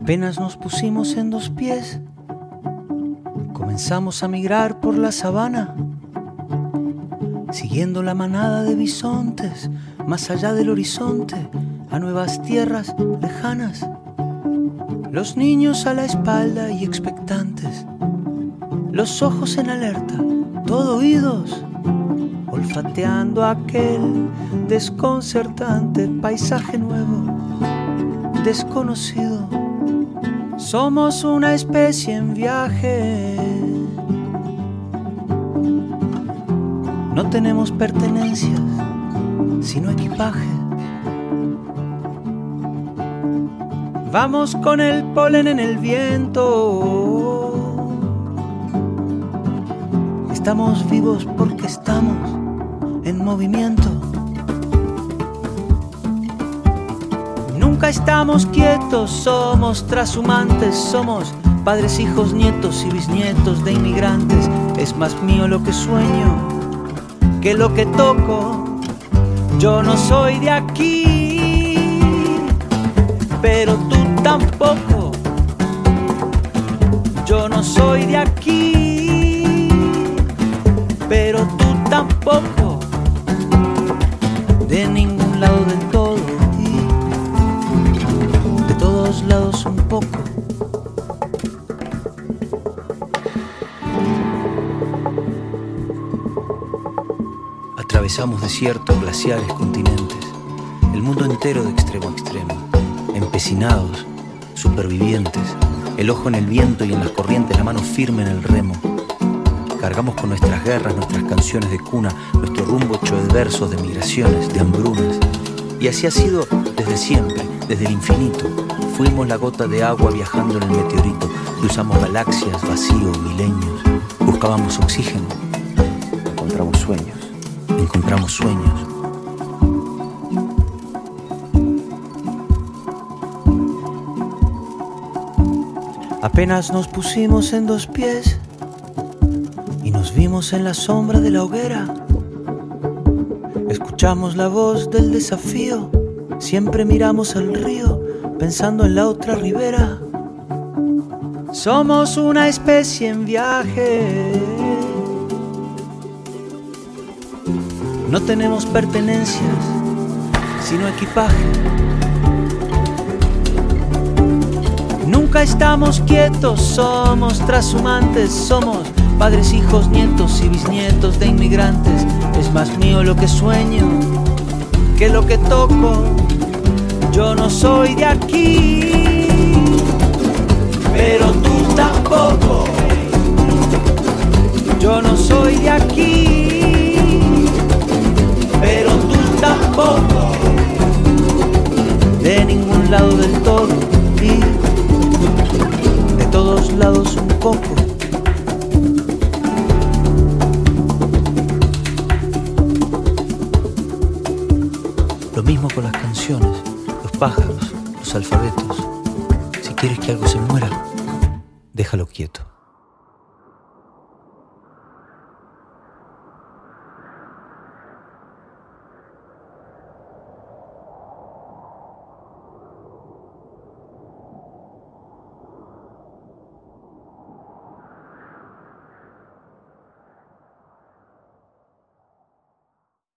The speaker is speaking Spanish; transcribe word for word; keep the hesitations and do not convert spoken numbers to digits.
Apenas nos pusimos en dos pies, comenzamos a migrar por la sabana, siguiendo la manada de bisontes, más allá del horizonte, a nuevas tierras lejanas. Los niños a la espalda y expectantes, los ojos en alerta, todo oídos, olfateando aquel desconcertante paisaje nuevo, desconocido. Somos una especie en viaje. No tenemos pertenencias, sino equipaje. Vamos con el polen en el viento. Estamos vivos porque estamos en movimiento. Nunca estamos quietos, somos trashumantes, somos padres, hijos, nietos y bisnietos de inmigrantes. Es más mío lo que sueño que lo que toco. Yo no soy de aquí, pero tú tampoco. Yo no soy de aquí, pero tú tampoco. De ningún lado del todo y de todos lados un poco. Atravesamos desiertos, glaciares, continentes, el mundo entero de extremo a extremo, empecinados, supervivientes, el ojo en el viento y en las corrientes, la mano firme en el remo. Cargamos con nuestras guerras, nuestras canciones de cuna, nuestro rumbo hecho de versos, de migraciones, de hambrunas. Y así ha sido desde siempre, desde el infinito. Fuimos la gota de agua viajando en el meteorito. Cruzamos galaxias, vacío, milenios. Buscábamos oxígeno. Encontramos sueños. Encontramos sueños. Apenas nos pusimos en dos pies y nos vimos en la sombra de la hoguera. Escuchamos la voz del desafío. Siempre miramos al río pensando en la otra ribera. Somos una especie en viaje. No tenemos pertenencias, sino equipaje. Nunca estamos quietos, somos trashumantes, somos padres, hijos, nietos y bisnietos de inmigrantes. Es más mío lo que sueño que lo que toco. Yo no soy de aquí, pero tú tampoco. Yo no soy de aquí, pero tú tampoco. De ningún lado del todo y de todos lados un poco. Lo mismo con las canciones, los pájaros, los alfabetos. Si quieres que algo se muera, déjalo quieto.